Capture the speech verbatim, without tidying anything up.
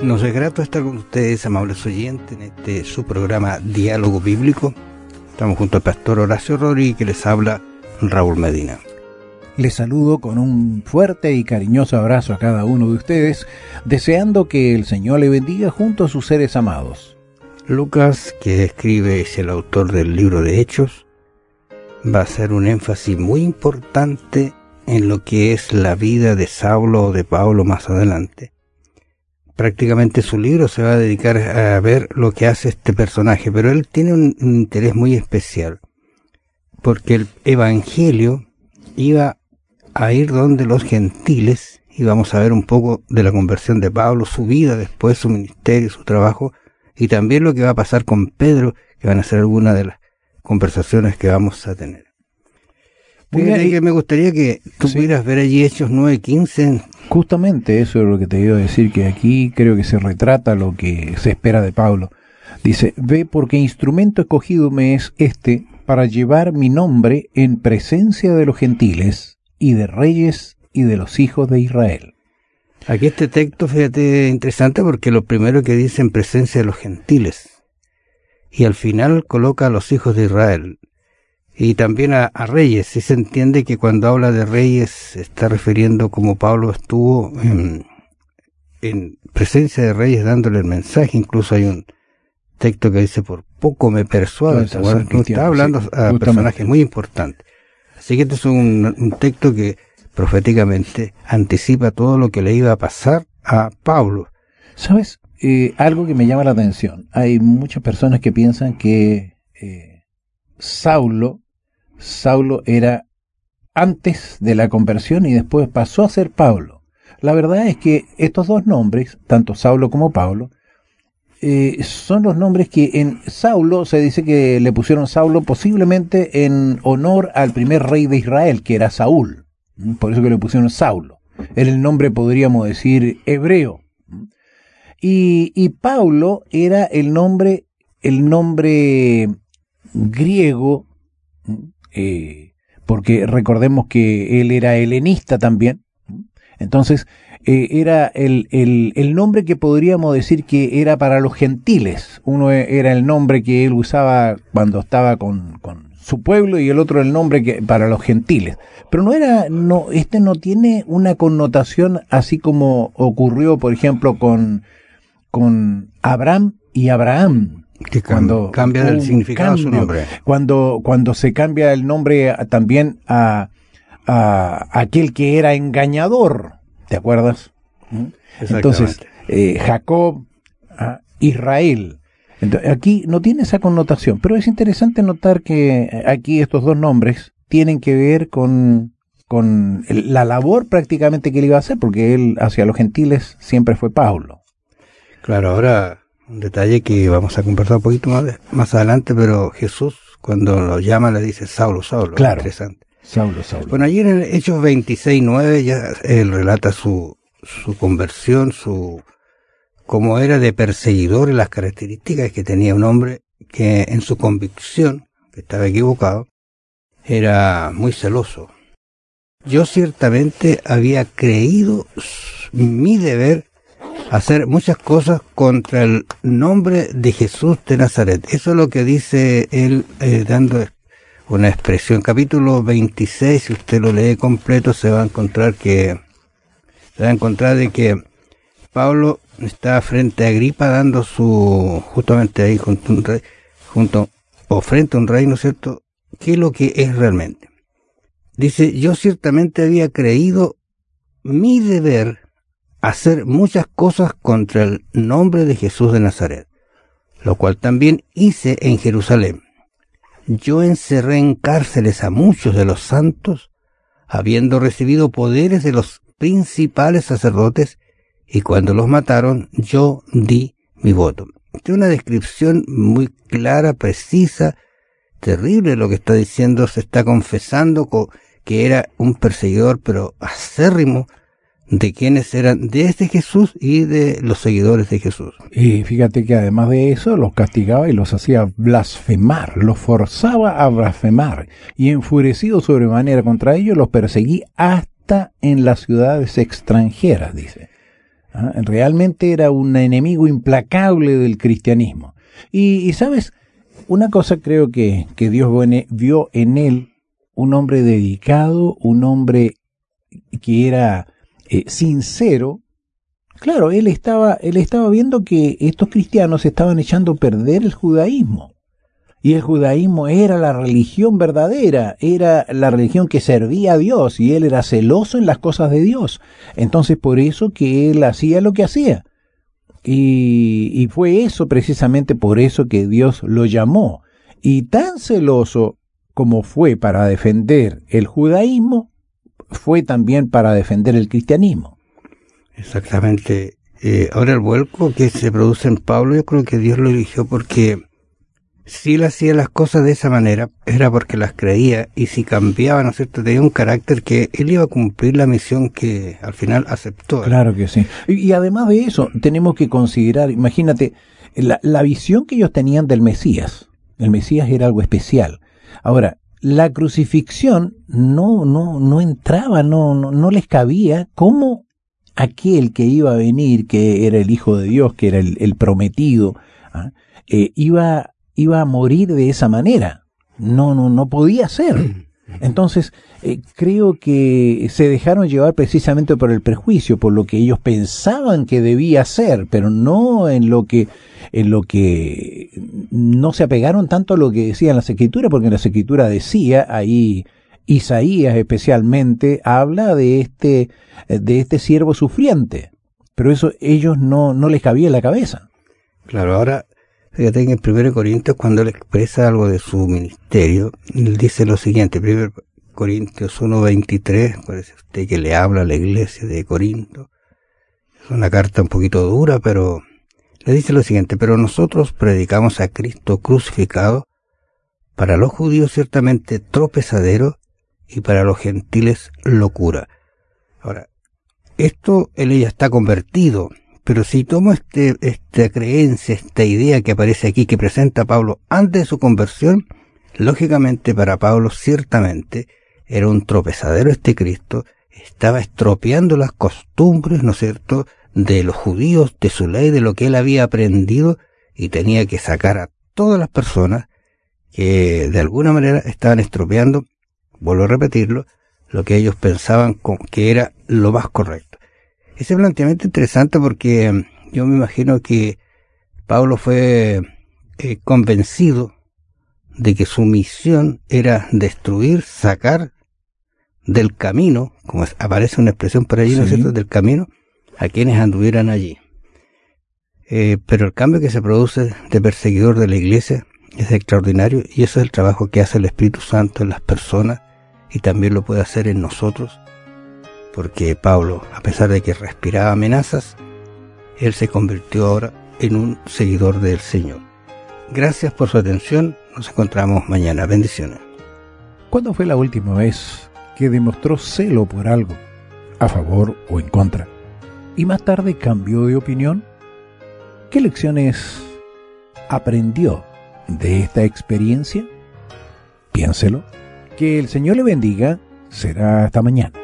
Nos es grato estar con ustedes, amables oyentes, en este su programa Diálogo Bíblico. Estamos junto al pastor Horacio Rodríguez, que les habla Raúl Medina. Les saludo con un fuerte y cariñoso abrazo a cada uno de ustedes, deseando que el Señor le bendiga junto a sus seres amados. Lucas, que escribe, es el autor del libro de Hechos, va a hacer un énfasis muy importante en lo que es la vida de Saulo o de Pablo más adelante. Prácticamente su libro se va a dedicar a ver lo que hace este personaje, pero él tiene un, un interés muy especial, porque el evangelio iba a ir donde los gentiles, y vamos a ver un poco de la conversión de Pablo, su vida después, su ministerio, su trabajo, y también lo que va a pasar con Pedro, que van a ser algunas de las conversaciones que vamos a tener. Fíjate que me gustaría que tú sí. pudieras ver allí Hechos nueve quince. Justamente eso es lo que te iba a decir, que aquí creo que se retrata lo que se espera de Pablo. Dice, ve porque instrumento escogido me es este para llevar mi nombre en presencia de los gentiles y de reyes y de los hijos de Israel. Aquí este texto, fíjate, interesante porque lo primero que dice en presencia de los gentiles y al final coloca a los hijos de Israel. Y también a, a reyes. Sí se entiende que cuando habla de reyes se está refiriendo como Pablo estuvo en, en presencia de reyes dándole el mensaje. Incluso hay un texto que dice, por poco me persuade. No, bueno, no está hablando sí, a personajes muy importantes. Así que este es un, un texto que proféticamente anticipa todo lo que le iba a pasar a Pablo. ¿Sabes? Eh, algo que me llama la atención. Hay muchas personas que piensan que eh, Saulo Saulo era antes de la conversión y después pasó a ser Pablo. La verdad es que estos dos nombres, tanto Saulo como Pablo, eh, son los nombres que en Saulo se dice que le pusieron Saulo posiblemente en honor al primer rey de Israel, que era Saúl. Por eso que le pusieron Saulo. Era el nombre, podríamos decir, hebreo. Y, y Pablo era el nombre, el nombre griego, Eh, porque recordemos que él era helenista también, entonces eh, era el, el, el nombre que podríamos decir que era para los gentiles. Uno era el nombre que él usaba cuando estaba con, con su pueblo y el otro el nombre que para los gentiles, pero no era, no, este no tiene una connotación así como ocurrió por ejemplo con, con Abraham y Abraham. Que cuando cambia el significado de su nombre. Cuando, cuando se cambia el nombre a, también a, a aquel que era engañador, ¿te acuerdas? Entonces, eh, Jacob, a Israel. Entonces, aquí no tiene esa connotación, pero es interesante notar que aquí estos dos nombres tienen que ver con, con el, la labor prácticamente que él iba a hacer, porque él hacia los gentiles siempre fue Pablo. Claro, ahora un detalle que vamos a conversar un poquito más, más adelante, pero Jesús cuando lo llama le dice Saulo, Saulo. Claro, interesante. Saulo, Saulo. Bueno, allí en el Hechos veintiséis nueve ya él relata su, su conversión, su cómo era de perseguidor y las características que tenía un hombre que en su convicción, que estaba equivocado, era muy celoso. Yo ciertamente había creído mi deber hacer muchas cosas contra el nombre de Jesús de Nazaret. Eso es lo que dice él, eh, dando una expresión. Capítulo veintiséis, si usted lo lee completo, se va a encontrar que, se va a encontrar de que Pablo está frente a Agripa dando su, justamente ahí junto a un rey, junto, o frente a un rey, ¿no es cierto?, qué es lo que es realmente. Dice, yo ciertamente había creído mi deber hacer muchas cosas contra el nombre de Jesús de Nazaret, lo cual también hice en Jerusalén. Yo encerré en cárceles a muchos de los santos, habiendo recibido poderes de los principales sacerdotes, y cuando los mataron, yo di mi voto. Esta es una descripción muy clara, precisa, terrible lo que está diciendo. Se está confesando que era un perseguidor, pero acérrimo, de quienes eran desde Jesús y de los seguidores de Jesús. Y fíjate que además de eso los castigaba y los hacía blasfemar, los forzaba a blasfemar, y enfurecido sobremanera contra ellos los perseguí hasta en las ciudades extranjeras, dice. ¿Ah? Realmente era un enemigo implacable del cristianismo. Y, y sabes, una cosa creo que, que Dios vio en él, un hombre dedicado, un hombre que era eh, sincero. Claro, él estaba, él estaba viendo que estos cristianos estaban echando a perder el judaísmo. Y el judaísmo era la religión verdadera, era la religión que servía a Dios, y él era celoso en las cosas de Dios. Entonces por eso que él hacía lo que hacía. Y, y fue eso, precisamente por eso que Dios lo llamó. Y tan celoso como fue para defender el judaísmo, fue también para defender el cristianismo. Exactamente. Eh, ahora el vuelco que se produce en Pablo, yo creo que Dios lo eligió porque si él hacía las cosas de esa manera, era porque las creía, y si cambiaba, ¿no es cierto?, tenía un carácter que él iba a cumplir la misión que al final aceptó. Claro que sí. Y, y además de eso, tenemos que considerar, imagínate, la, la visión que ellos tenían del Mesías. El Mesías era algo especial. Ahora, la crucifixión no, no, no entraba, no, no, no les cabía. ¿Cómo aquel que iba a venir, que era el Hijo de Dios, que era el, el prometido, ¿ah? eh, iba iba a morir de esa manera? No, no, no podía ser. Entonces, eh, creo que se dejaron llevar precisamente por el prejuicio, por lo que ellos pensaban que debía ser, pero no en lo que, en lo que no se apegaron tanto a lo que decían las Escrituras, porque en las Escrituras decía, ahí Isaías especialmente habla de este, de este siervo sufriente, pero eso ellos no, no les cabía en la cabeza. Claro, ahora fíjate que en primero Corintios, cuando él expresa algo de su ministerio, él dice lo siguiente, primero Corintios uno veintitrés, parece usted que le habla a la iglesia de Corinto. Es una carta un poquito dura, pero le dice lo siguiente: pero nosotros predicamos a Cristo crucificado, para los judíos ciertamente tropezadero, y para los gentiles locura. Ahora, esto él ya está convertido. Pero si tomo este, esta creencia, esta idea que aparece aquí, que presenta Pablo antes de su conversión, lógicamente para Pablo ciertamente era un tropezadero este Cristo, estaba estropeando las costumbres, ¿no es cierto?, de los judíos, de su ley, de lo que él había aprendido, y tenía que sacar a todas las personas que de alguna manera estaban estropeando, vuelvo a repetirlo, lo que ellos pensaban que era lo más correcto. Ese planteamiento es interesante porque yo me imagino que Pablo fue eh, convencido de que su misión era destruir, sacar del camino, como aparece una expresión por allí, sí, ¿no es cierto?, del camino, a quienes anduvieran allí. Eh, pero el cambio que se produce de perseguidor de la iglesia es extraordinario, y eso es el trabajo que hace el Espíritu Santo en las personas, y también lo puede hacer en nosotros. Porque Pablo, a pesar de que respiraba amenazas, él se convirtió ahora en un seguidor del Señor. Gracias por su atención. Nos encontramos mañana. Bendiciones. ¿Cuándo fue la última vez que demostró celo por algo, a favor o en contra, y más tarde cambió de opinión? ¿Qué lecciones aprendió de esta experiencia? Piénselo. Que el Señor le bendiga. Será hasta mañana.